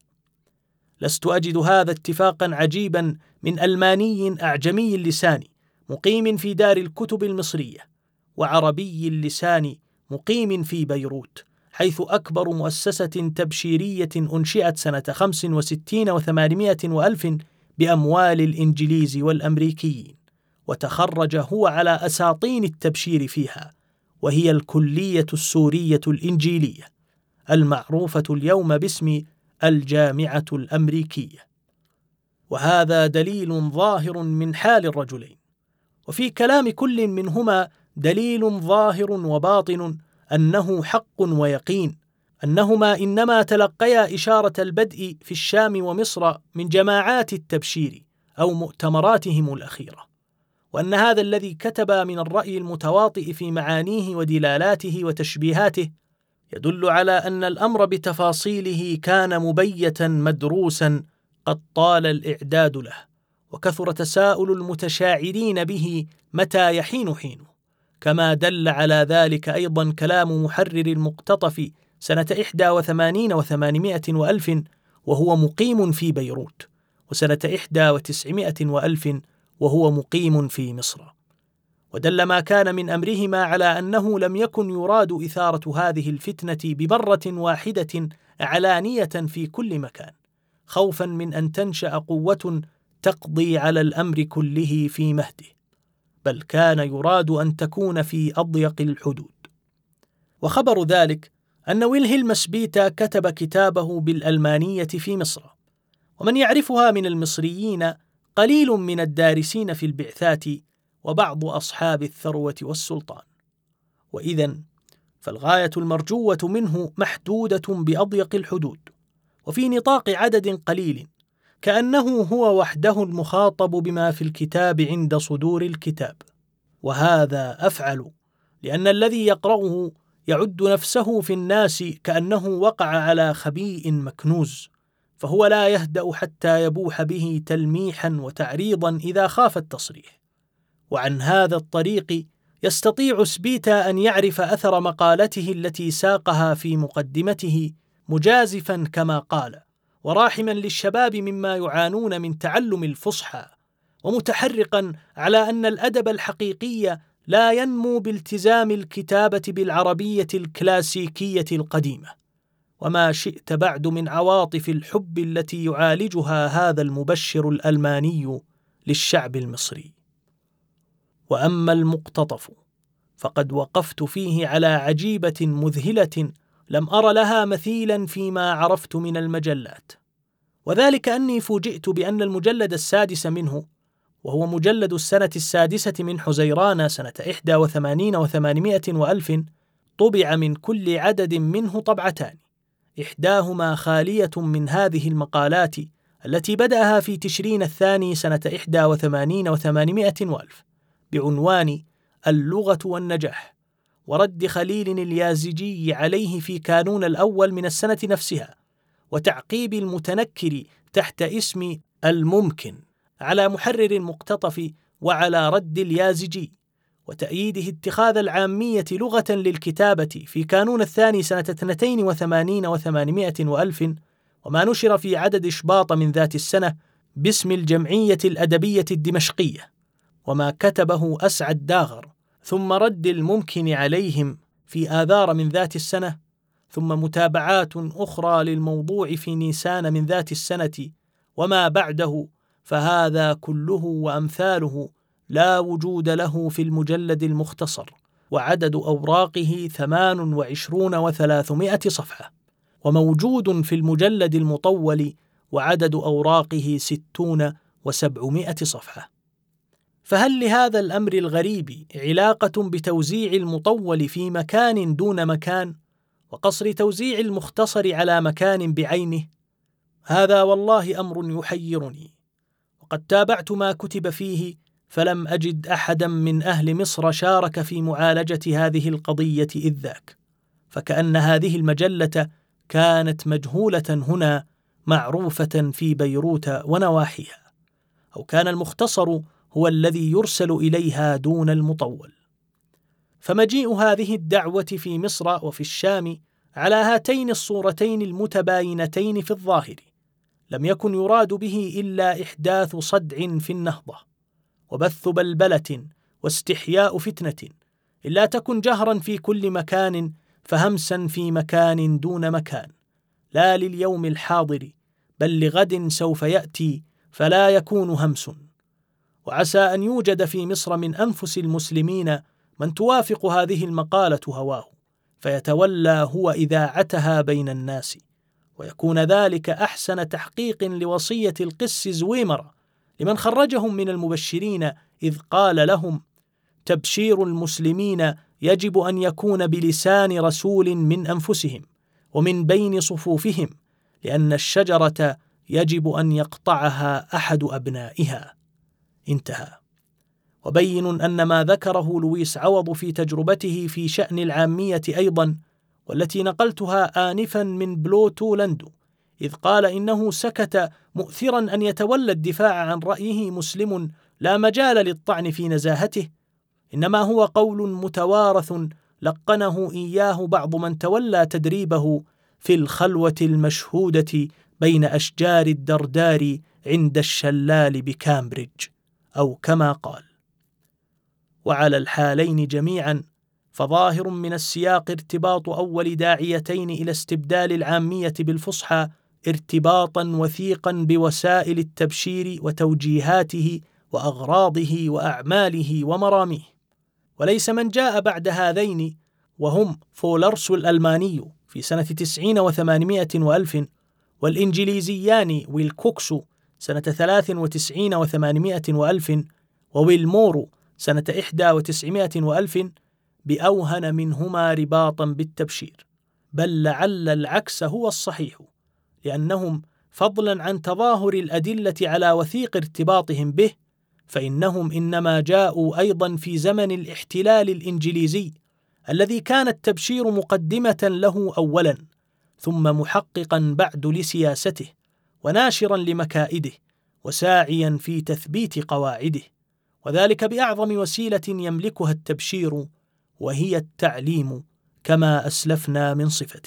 [SPEAKER 1] لست أجد هذا اتفاقا عجيبا من ألماني أعجمي اللسان مقيم في دار الكتب المصرية، وعربي اللسان مقيم في بيروت، حيث أكبر مؤسسة تبشيرية أنشئت سنة خمس وستين وثمانمائة وألف بأموال الإنجليز والأمريكيين، وتخرج هو على أساطين التبشير فيها، وهي الكلية السورية الإنجيلية المعروفة اليوم باسم الجامعة الأمريكية. وهذا دليل ظاهر من حال الرجلين، وفي كلام كل منهما دليل ظاهر وباطن أنه حق ويقين أنهما إنما تلقيا إشارة البدء في الشام ومصر من جماعات التبشير أو مؤتمراتهم الأخيرة، وأن هذا الذي كتب من الرأي المتواطئ في معانيه ودلالاته وتشبيهاته يدل على أن الأمر بتفاصيله كان مبيتا مدروسا قد طال الإعداد له، وكثر تساؤل المتشاعرين به متى يحين حينه، كما دل على ذلك أيضا كلام محرر المقتطف سنة إحدى وثمانين وثمانمائة وألف وهو مقيم في بيروت، وسنة إحدى وتسعمائة وألف وهو مقيم في مصر. ودل ما كان من أمرهما على أنه لم يكن يراد إثارة هذه الفتنة بمرة واحدة علانية في كل مكان، خوفا من أن تنشأ قوة تقضي على الأمر كله في مهده، بل كان يراد أن تكون في أضيق الحدود. وخبر ذلك أن ويلهلم سبيتا كتب كتابه بالألمانية في مصر، ومن يعرفها من المصريين قليل من الدارسين في البعثات وبعض أصحاب الثروة والسلطان، وإذن فالغاية المرجوة منه محدودة بأضيق الحدود وفي نطاق عدد قليل، كأنه هو وحده المخاطب بما في الكتاب عند صدور الكتاب. وهذا أفعل لأن الذي يقرأه يعد نفسه في الناس كأنه وقع على خبيء مكنوز، فهو لا يهدأ حتى يبوح به تلميحا وتعريضا إذا خاف التصريح. وعن هذا الطريق يستطيع سبيتا أن يعرف أثر مقالته التي ساقها في مقدمته، مجازفا كما قال وراحما للشباب مما يعانون من تعلم الفصحى، ومتحرقا على أن الأدب الحقيقي لا ينمو بالتزام الكتابة بالعربية الكلاسيكية القديمة، وما شئت بعد من عواطف الحب التي يعالجها هذا المبشر الألماني للشعب المصري. وأما المقتطف فقد وقفت فيه على عجيبة مذهلة لم أر لها مثيلا فيما عرفت من المجلات، وذلك أني فوجئت بأن المجلد السادس منه، وهو مجلد السنة السادسة من حزيران سنة إحدى وثمانين وثمانمائة وألف، طبع من كل عدد منه طبعتان، إحداهما خالية من هذه المقالات التي بدأها في تشرين الثاني سنة إحدى وثمانين وثمانمائة وألف بعنوان اللغة والنجاح، ورد خليل اليازجي عليه في كانون الأول من السنة نفسها، وتعقيب المتنكر تحت اسم الممكن على محرر المقتطف وعلى رد اليازجي، وتأييده اتخاذ العامية لغة للكتابة في كانون الثاني سنة اثنتين وثمانين وثمانمائة وألف، وما نشر في عدد إشباط من ذات السنة باسم الجمعية الأدبية الدمشقية، وما كتبه أسعد داغر، ثم رد الممكن عليهم في آذار من ذات السنة، ثم متابعات أخرى للموضوع في نيسان من ذات السنة وما بعده، فهذا كله وأمثاله لا وجود له في المجلد المختصر، وعدد أوراقه ثمان وعشرون وثلاثمائة صفحة، وموجود في المجلد المطول وعدد أوراقه ستون وسبعمائة صفحة. فهل لهذا الأمر الغريب علاقة بتوزيع المطول في مكان دون مكان، وقصر توزيع المختصر على مكان بعينه؟ هذا والله أمر يحيرني، وقد تابعت ما كتب فيه فلم أجد أحدا من أهل مصر شارك في معالجة هذه القضية إذ ذاك، فكأن هذه المجلة كانت مجهولة هنا معروفة في بيروت ونواحيها، أو كان المختصر هو الذي يرسل إليها دون المطول. فمجيء هذه الدعوة في مصر وفي الشام على هاتين الصورتين المتباينتين في الظاهر لم يكن يراد به إلا إحداث صدع في النهضة، وبث بلبلة واستحياء فتنة، إلا تكن جهرا في كل مكان فهمسا في مكان دون مكان، لا لليوم الحاضر بل لغد سوف يأتي فلا يكون همس. وعسى أن يوجد في مصر من أنفس المسلمين من توافق هذه المقالة هواه، فيتولى هو إذاعتها بين الناس، ويكون ذلك أحسن تحقيق لوصية القس زويمر لمن خرجهم من المبشرين، إذ قال لهم: تبشير المسلمين يجب أن يكون بلسان رسول من أنفسهم، ومن بين صفوفهم، لأن الشجرة يجب أن يقطعها أحد أبنائها. انتهى. وبين أن ما ذكره لويس عوض في تجربته في شأن العامية أيضا، والتي نقلتها آنفا من بلوتو لندو، إذ قال إنه سكت مؤثرا أن يتولى الدفاع عن رأيه مسلم لا مجال للطعن في نزاهته، إنما هو قول متوارث لقنه إياه بعض من تولى تدريبه في الخلوة المشهودة بين أشجار الدردار عند الشلال بكامبريدج، أو كما قال. وعلى الحالين جميعا فظاهر من السياق ارتباط أول داعيتين إلى استبدال العامية بالفصحى ارتباطا وثيقا بوسائل التبشير وتوجيهاته وأغراضه وأعماله ومراميه. وليس من جاء بعد هذين، وهم فولرسو الألماني في سنة تسعين وثمانمائة وألف، والإنجليزيان ويلكوكسو سنة ثلاث وتسعين وثمانمائة وألف، وويلمورو سنة إحدى وتسعمائة وألف، بأوهن منهما رباطا بالتبشير، بل لعل العكس هو الصحيح، لأنهم فضلا عن تظاهر الأدلة على وثيق ارتباطهم به، فإنهم إنما جاءوا أيضا في زمن الاحتلال الإنجليزي الذي كان التبشير مقدمة له أولا، ثم محققا بعد لسياسته، وناشرا لمكائده، وساعيا في تثبيت قواعده، وذلك بأعظم وسيلة يملكها التبشير، وهي التعليم كما أسلفنا من صفته.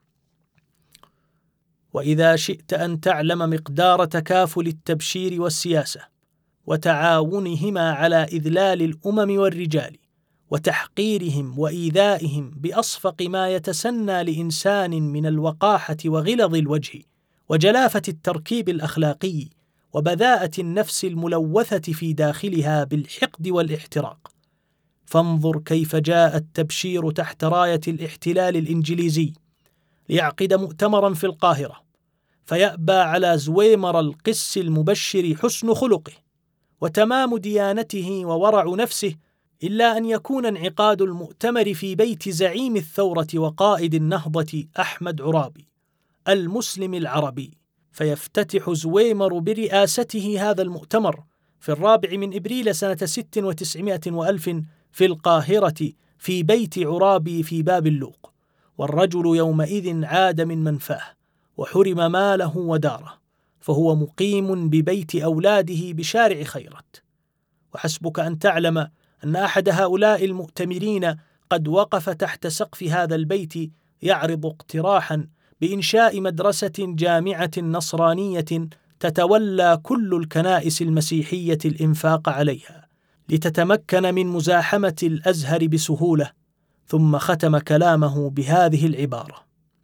[SPEAKER 1] وإذا شئت أن تعلم مقدار تكافل التبشير والسياسة وتعاونهما على إذلال الأمم والرجال وتحقيرهم وإيذائهم بأصفق ما يتسنى لإنسان من الوقاحة وغلظ الوجه وجلافة التركيب الأخلاقي وبذاءة النفس الملوثة في داخلها بالحقد والاحتراق، فانظر كيف جاء التبشير تحت راية الاحتلال الإنجليزي ليعقد مؤتمرا في القاهرة، فيأبى على زويمر القس المبشر حسن خلقه وتمام ديانته وورع نفسه إلا أن يكون انعقاد المؤتمر في بيت زعيم الثورة وقائد النهضة أحمد عرابي المسلم العربي، فيفتتح زويمر برئاسته هذا المؤتمر في الرابع من إبريل سنة ست وتسعمائة وألف في القاهرة في بيت عرابي في باب اللوق، والرجل يومئذ عاد من منفاه وحرم ماله وداره، فهو مقيم ببيت أولاده بشارع خيرت. وحسبك أن تعلم أن أحد هؤلاء المؤتمرين قد وقف تحت سقف هذا البيت يعرض اقتراحا بإنشاء مدرسة جامعة نصرانية تتولى كل الكنائس المسيحية الإنفاق عليها لتتمكن من مزاحمة الأزهر بسهولة، ثم ختم كلامه بهذه العبارة: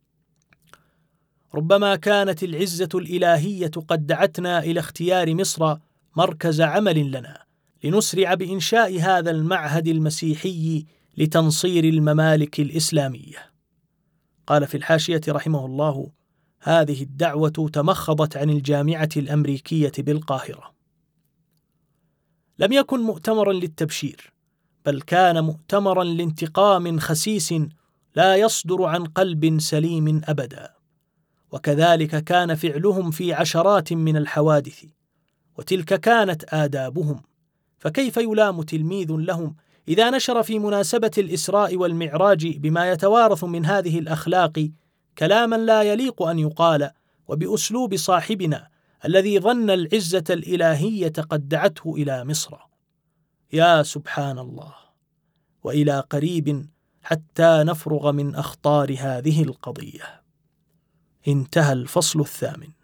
[SPEAKER 1] ربما كانت العزة الإلهية قد دعتنا إلى اختيار مصر مركز عمل لنا لنسرع بإنشاء هذا المعهد المسيحي لتنصير الممالك الإسلامية. قال في الحاشية رحمه الله: هذه الدعوة تمخضت عن الجامعة الأمريكية بالقاهرة. لم يكن مؤتمرا للتبشير، بل كان مؤتمرا لانتقام خسيس لا يصدر عن قلب سليم أبدا. وكذلك كان فعلهم في عشرات من الحوادث، وتلك كانت آدابهم، فكيف يلام تلميذ لهم إذا نشر في مناسبة الإسراء والمعراج بما يتوارث من هذه الأخلاق كلاما لا يليق أن يقال، وبأسلوب صاحبنا الذي ظن العزة الإلهية قد دعته إلى مصر؟ يا سبحان الله، وإلى قريب حتى نفرغ من أخطار هذه القضية. انتهى الفصل الثامن.